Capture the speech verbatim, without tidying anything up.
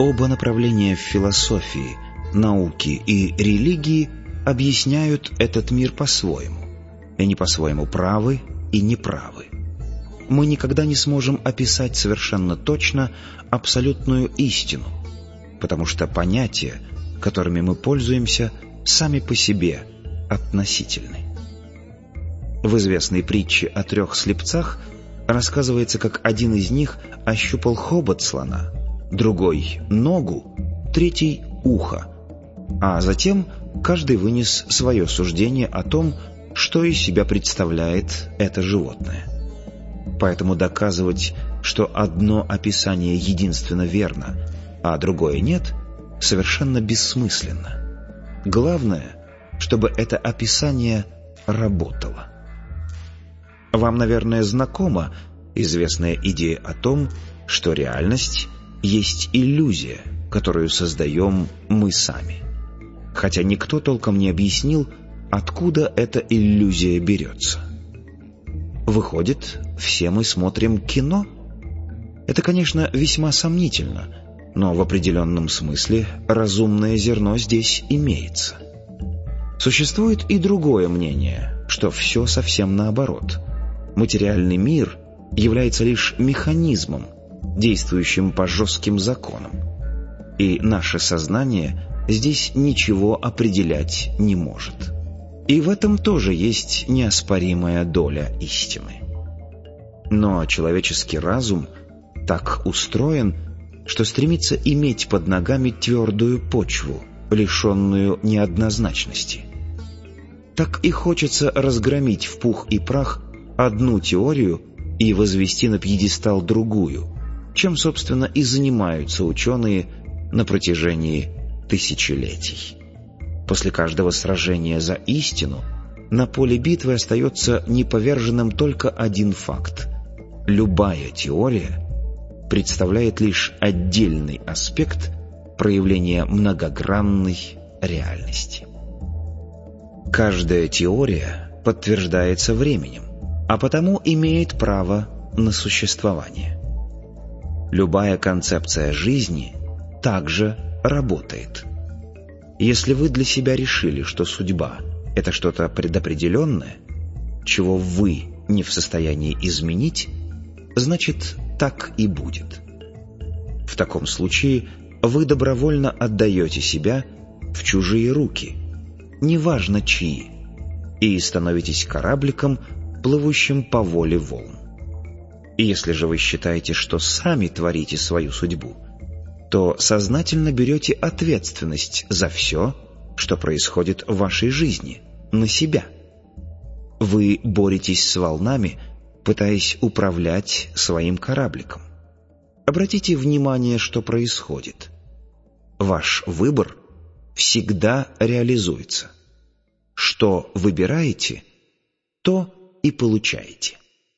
Оба направления в философии, науке и религии объясняют этот мир по-своему. И они по-своему правы и неправы. Мы никогда не сможем описать совершенно точно абсолютную истину, потому что понятия, которыми мы пользуемся, сами по себе относительны. В известной притче о трех слепцах рассказывается, как один из них ощупал хобот слона, другой — ногу, третий — ухо, а затем каждый вынес свое суждение о том, что из себя представляет это животное. Поэтому доказывать, что одно описание единственно верно, а другое нет, совершенно бессмысленно. Главное, чтобы это описание работало. Вам, наверное, знакома известная идея о том, что реальность есть иллюзия, которую создаем мы сами. Хотя никто толком не объяснил, откуда эта иллюзия берется. Выходит, все мы смотрим кино? Это, конечно, весьма сомнительно, но в определенном смысле разумное зерно здесь имеется. Существует и другое мнение, что все совсем наоборот. Материальный мир является лишь механизмом, действующим по жестким законам, и наше сознание здесь ничего определять не может. И в этом тоже есть неоспоримая доля истины. Но человеческий разум так устроен, что стремится иметь под ногами твердую почву, лишенную неоднозначности. Так и хочется разгромить в пух и прах одну теорию и возвести на пьедестал другую, чем, собственно, и занимаются ученые на протяжении тысячелетий. После каждого сражения за истину на поле битвы остается неповерженным только один факт: любая теория представляет лишь отдельный аспект проявления многогранной реальности. Каждая теория подтверждается временем, а потому имеет право на существование. Любая концепция жизни также работает. Если вы для себя решили, что судьба — это что-то предопределенное, чего вы не в состоянии изменить, значит, так и будет. В таком случае вы добровольно отдаете себя в чужие руки, неважно чьи, и становитесь корабликом, плывущим по воле волн. И если же вы считаете, что сами творите свою судьбу, то сознательно берете ответственность за все, что происходит в вашей жизни, на себя. Вы боретесь с волнами, пытаясь управлять своим корабликом. Обратите внимание, что происходит. Ваш выбор всегда реализуется. Что выбираете, то и получаете.